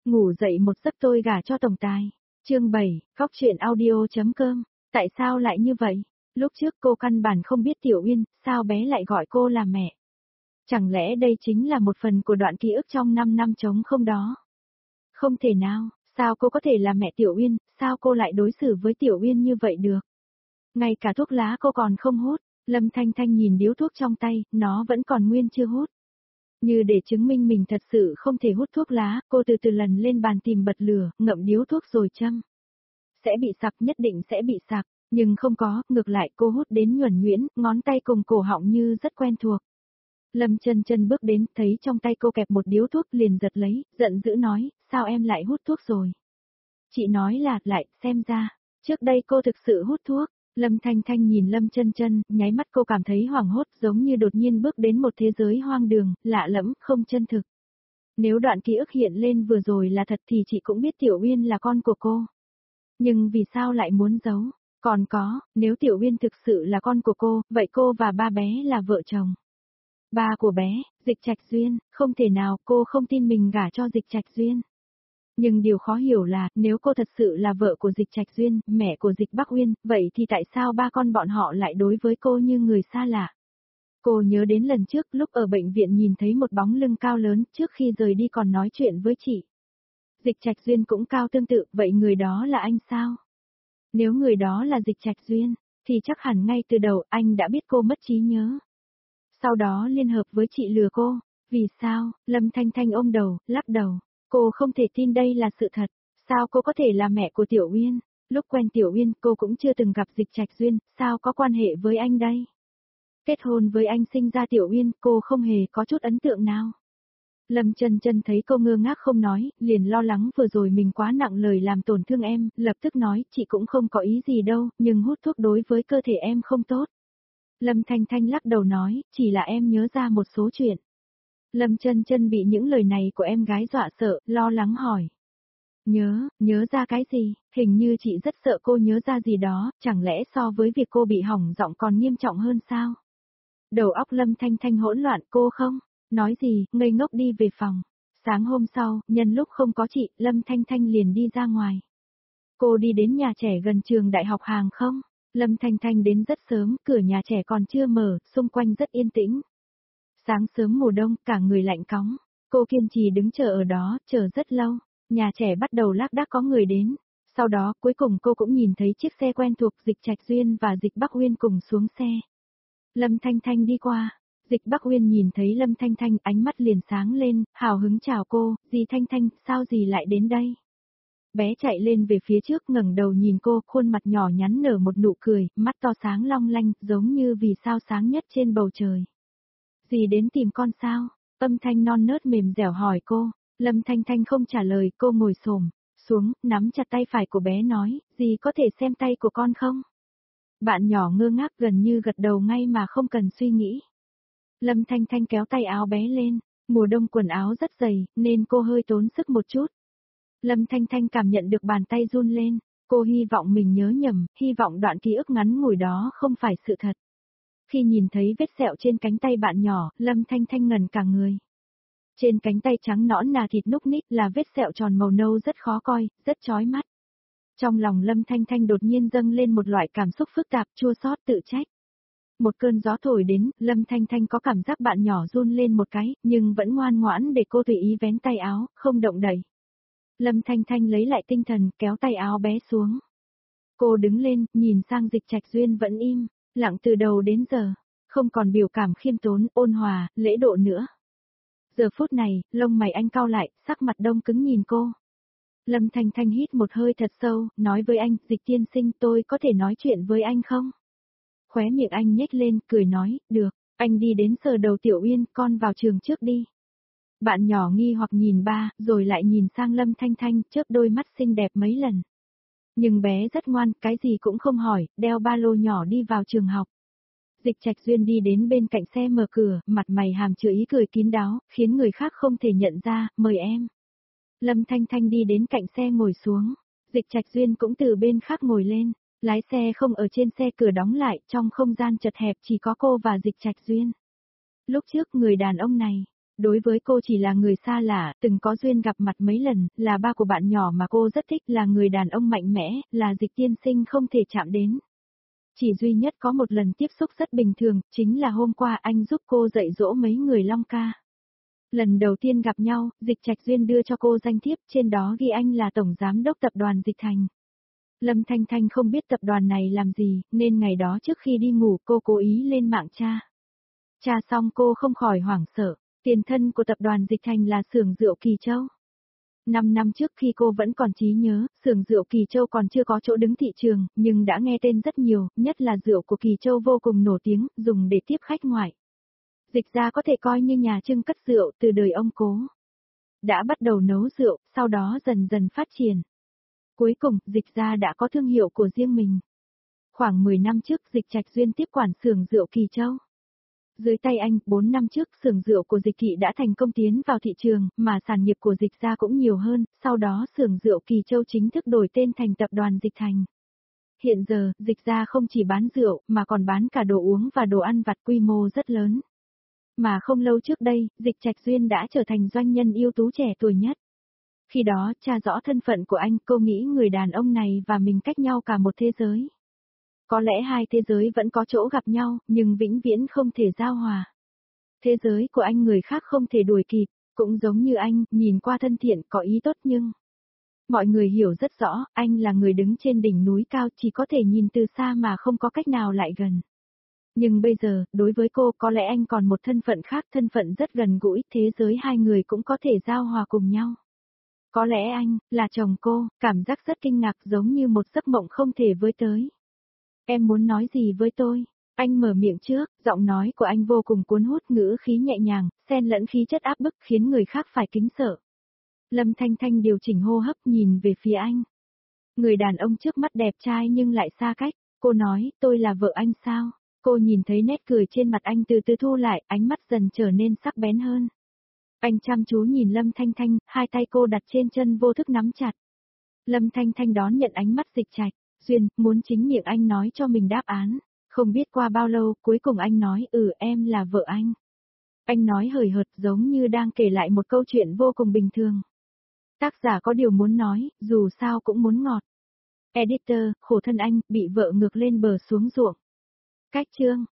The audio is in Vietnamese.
Ngủ dậy một giấc tôi gả cho tổng tài. Chương 7, Cóc truyện audio.com. Tại sao lại như vậy? Lúc trước cô căn bản không biết Tiểu Uyên, sao bé lại gọi cô là mẹ? Chẳng lẽ đây chính là một phần của đoạn ký ức trong 5 năm trống không đó? Không thể nào, sao cô có thể là mẹ Tiểu Uyên, sao cô lại đối xử với Tiểu Uyên như vậy được? Ngay cả thuốc lá cô còn không hút. Lâm Thanh Thanh nhìn điếu thuốc trong tay, nó vẫn còn nguyên chưa hút. Như để chứng minh mình thật sự không thể hút thuốc lá, cô từ từ lần lên bàn tìm bật lửa, ngậm điếu thuốc rồi châm. Sẽ bị sặc, nhất định sẽ bị sặc, nhưng không có, ngược lại cô hút đến nhuần nhuyễn, ngón tay cùng cổ họng như rất quen thuộc. Lâm Chân Chân bước đến, thấy trong tay cô kẹp một điếu thuốc liền giật lấy, giận dữ nói, sao em lại hút thuốc rồi? Chị nói là, lại, xem ra, trước đây cô thực sự hút thuốc. Lâm Thanh Thanh nhìn Lâm Chân Chân, nháy mắt cô cảm thấy hoảng hốt giống như đột nhiên bước đến một thế giới hoang đường, lạ lẫm, không chân thực. Nếu đoạn ký ức hiện lên vừa rồi là thật thì chị cũng biết Tiểu Uyên là con của cô. Nhưng vì sao lại muốn giấu? Còn có, nếu Tiểu Uyên thực sự là con của cô, vậy cô và ba bé là vợ chồng. Ba của bé, Dịch Trạch Duyên, không thể nào, cô không tin mình gả cho Dịch Trạch Duyên. Nhưng điều khó hiểu là, nếu cô thật sự là vợ của Dịch Trạch Duyên, mẹ của Dịch Bắc Uyên, vậy thì tại sao ba con bọn họ lại đối với cô như người xa lạ? Cô nhớ đến lần trước lúc ở bệnh viện nhìn thấy một bóng lưng cao lớn trước khi rời đi còn nói chuyện với chị. Dịch Trạch Duyên cũng cao tương tự, vậy người đó là anh sao? Nếu người đó là Dịch Trạch Duyên, thì chắc hẳn ngay từ đầu anh đã biết cô mất trí nhớ. Sau đó liên hợp với chị lừa cô. Vì sao? Lâm Thanh Thanh ôm đầu, lắc đầu. Cô không thể tin đây là sự thật. Sao cô có thể là mẹ của Tiểu Uyên? Lúc quen Tiểu Uyên cô cũng chưa từng gặp Dịch Trạch Duyên, sao có quan hệ với anh đây? Kết hôn với anh sinh ra Tiểu Uyên, cô không hề có chút ấn tượng nào. Lâm Chân Chân thấy cô ngơ ngác không nói, liền lo lắng vừa rồi mình quá nặng lời làm tổn thương em, lập tức nói, chị cũng không có ý gì đâu, nhưng hút thuốc đối với cơ thể em không tốt. Lâm Thanh Thanh lắc đầu nói, chỉ là em nhớ ra một số chuyện. Lâm Chân Chân bị những lời này của em gái dọa sợ, lo lắng hỏi. Nhớ ra cái gì? Hình như chị rất sợ cô nhớ ra gì đó, chẳng lẽ so với việc cô bị hỏng giọng còn nghiêm trọng hơn sao? Đầu óc Lâm Thanh Thanh hỗn loạn, cô không nói gì, ngây ngốc đi về phòng. Sáng hôm sau, nhân lúc không có chị, Lâm Thanh Thanh liền đi ra ngoài. Cô đi đến nhà trẻ gần trường đại học hàng không? Lâm Thanh Thanh đến rất sớm, cửa nhà trẻ còn chưa mở, xung quanh rất yên tĩnh. Sáng sớm mùa đông, cả người lạnh cóng. Cô kiên trì đứng chờ ở đó, chờ rất lâu. Nhà trẻ bắt đầu lác đác có người đến. Sau đó, cuối cùng cô cũng nhìn thấy chiếc xe quen thuộc Dịch Trạch Duyên và Dịch Bắc Uyên cùng xuống xe. Lâm Thanh Thanh đi qua. Dịch Bắc Uyên nhìn thấy Lâm Thanh Thanh, ánh mắt liền sáng lên, hào hứng chào cô, dì Thanh Thanh, sao dì lại đến đây? Bé chạy lên về phía trước ngẩng đầu nhìn cô, khuôn mặt nhỏ nhắn nở một nụ cười, mắt to sáng long lanh, giống như vì sao sáng nhất trên bầu trời. Dì đến tìm con sao? Âm thanh non nớt mềm dẻo hỏi cô. Lâm Thanh Thanh không trả lời, cô ngồi xổm xuống, nắm chặt tay phải của bé nói, dì có thể xem tay của con không? Bạn nhỏ ngơ ngác gần như gật đầu ngay mà không cần suy nghĩ. Lâm Thanh Thanh kéo tay áo bé lên, mùa đông quần áo rất dày, nên cô hơi tốn sức một chút. Lâm Thanh Thanh cảm nhận được bàn tay run lên, cô hy vọng mình nhớ nhầm, hy vọng đoạn ký ức ngắn ngủi đó không phải sự thật. Khi nhìn thấy vết sẹo trên cánh tay bạn nhỏ, Lâm Thanh Thanh ngẩn cả người. Trên cánh tay trắng nõn nà thịt núc ních là vết sẹo tròn màu nâu rất khó coi, rất chói mắt. Trong lòng Lâm Thanh Thanh đột nhiên dâng lên một loại cảm xúc phức tạp, chua xót, tự trách. Một cơn gió thổi đến, Lâm Thanh Thanh có cảm giác bạn nhỏ run lên một cái, nhưng vẫn ngoan ngoãn để cô tùy ý vén tay áo, không động đậy. Lâm Thanh Thanh lấy lại tinh thần, kéo tay áo bé xuống. Cô đứng lên, nhìn sang Dịch Trạch Duyên vẫn im, lặng từ đầu đến giờ, không còn biểu cảm khiêm tốn, ôn hòa, lễ độ nữa. Giờ phút này, lông mày anh cau lại, sắc mặt đông cứng nhìn cô. Lâm Thanh Thanh hít một hơi thật sâu, nói với anh, Dịch tiên sinh, tôi có thể nói chuyện với anh không? Khóe miệng anh nhếch lên, cười nói, được, anh đi đến sờ đầu Tiểu Uyên, con vào trường trước đi. Bạn nhỏ nghi hoặc nhìn ba, rồi lại nhìn sang Lâm Thanh Thanh, chớp đôi mắt xinh đẹp mấy lần. Nhưng bé rất ngoan, cái gì cũng không hỏi, đeo ba lô nhỏ đi vào trường học. Dịch Trạch Duyên đi đến bên cạnh xe mở cửa, mặt mày hàm chứa ý cười kín đáo, khiến người khác không thể nhận ra, mời em. Lâm Thanh Thanh đi đến cạnh xe ngồi xuống, Dịch Trạch Duyên cũng từ bên khác ngồi lên, lái xe không ở trên xe, cửa đóng lại, trong không gian chật hẹp chỉ có cô và Dịch Trạch Duyên. Lúc trước người đàn ông này, Đối với cô chỉ là người xa lạ, từng có duyên gặp mặt mấy lần, là ba của bạn nhỏ mà cô rất thích, là người đàn ông mạnh mẽ, là Dịch tiên sinh không thể chạm đến. Chỉ duy nhất có một lần tiếp xúc rất bình thường, chính là hôm qua anh giúp cô dạy dỗ mấy người Long ca. Lần đầu tiên gặp nhau, Dịch Trạch Duyên đưa cho cô danh thiếp, trên đó ghi anh là tổng giám đốc tập đoàn Dịch Thành. Lâm Thanh Thanh không biết tập đoàn này làm gì, nên ngày đó trước khi đi ngủ cô cố ý lên mạng tra. Tra xong cô không khỏi hoảng sợ, tiền thân của tập đoàn Dịch Thành là xưởng rượu Kỳ Châu. 5 năm trước khi cô vẫn còn trí nhớ, xưởng rượu Kỳ Châu còn chưa có chỗ đứng thị trường, nhưng đã nghe tên rất nhiều, nhất là rượu của Kỳ Châu vô cùng nổi tiếng, dùng để tiếp khách ngoại. Dịch gia có thể coi như nhà trưng cất rượu từ đời ông cố. Đã bắt đầu nấu rượu, sau đó dần dần phát triển. Cuối cùng, Dịch gia đã có thương hiệu của riêng mình. Khoảng 10 năm trước, Dịch Trạch Duyên tiếp quản xưởng rượu Kỳ Châu. Dưới tay anh, 4 năm trước, xưởng rượu của Dịch Thị đã thành công tiến vào thị trường, mà sản nghiệp của Dịch gia cũng nhiều hơn, sau đó xưởng rượu Kỳ Châu chính thức đổi tên thành tập đoàn Dịch Thành. Hiện giờ, Dịch gia không chỉ bán rượu, mà còn bán cả đồ uống và đồ ăn vặt quy mô rất lớn. Mà không lâu trước đây, Dịch Trạch Duyên đã trở thành doanh nhân ưu tú trẻ tuổi nhất. Khi đó, tra rõ thân phận của anh, cô nghĩ người đàn ông này và mình cách nhau cả một thế giới. Có lẽ hai thế giới vẫn có chỗ gặp nhau, nhưng vĩnh viễn không thể giao hòa. Thế giới của anh người khác không thể đuổi kịp, cũng giống như anh, nhìn qua thân thiện, có ý tốt nhưng... Mọi người hiểu rất rõ, anh là người đứng trên đỉnh núi cao chỉ có thể nhìn từ xa mà không có cách nào lại gần. Nhưng bây giờ, đối với cô có lẽ anh còn một thân phận khác, thân phận rất gần gũi, thế giới hai người cũng có thể giao hòa cùng nhau. Có lẽ anh, là chồng cô, cảm giác rất kinh ngạc giống như một giấc mộng không thể với tới. Em muốn nói gì với tôi? Anh mở miệng trước, giọng nói của anh vô cùng cuốn hút, ngữ khí nhẹ nhàng, xen lẫn khí chất áp bức khiến người khác phải kính sợ. Lâm Thanh Thanh điều chỉnh hô hấp nhìn về phía anh. Người đàn ông trước mắt đẹp trai nhưng lại xa cách, cô nói, tôi là vợ anh sao? Cô nhìn thấy nét cười trên mặt anh từ từ thu lại, ánh mắt dần trở nên sắc bén hơn. Anh chăm chú nhìn Lâm Thanh Thanh, hai tay cô đặt trên chân vô thức nắm chặt. Lâm Thanh Thanh đón nhận ánh mắt Dịch Trạch, Duyên, muốn chính miệng anh nói cho mình đáp án. Không biết qua bao lâu, cuối cùng anh nói, em là vợ anh. Anh nói hời hợt giống như đang kể lại một câu chuyện vô cùng bình thường. Tác giả có điều muốn nói, dù sao cũng muốn ngọt. Editor, khổ thân anh, bị vợ ngược lên bờ xuống ruộng. Cách chương.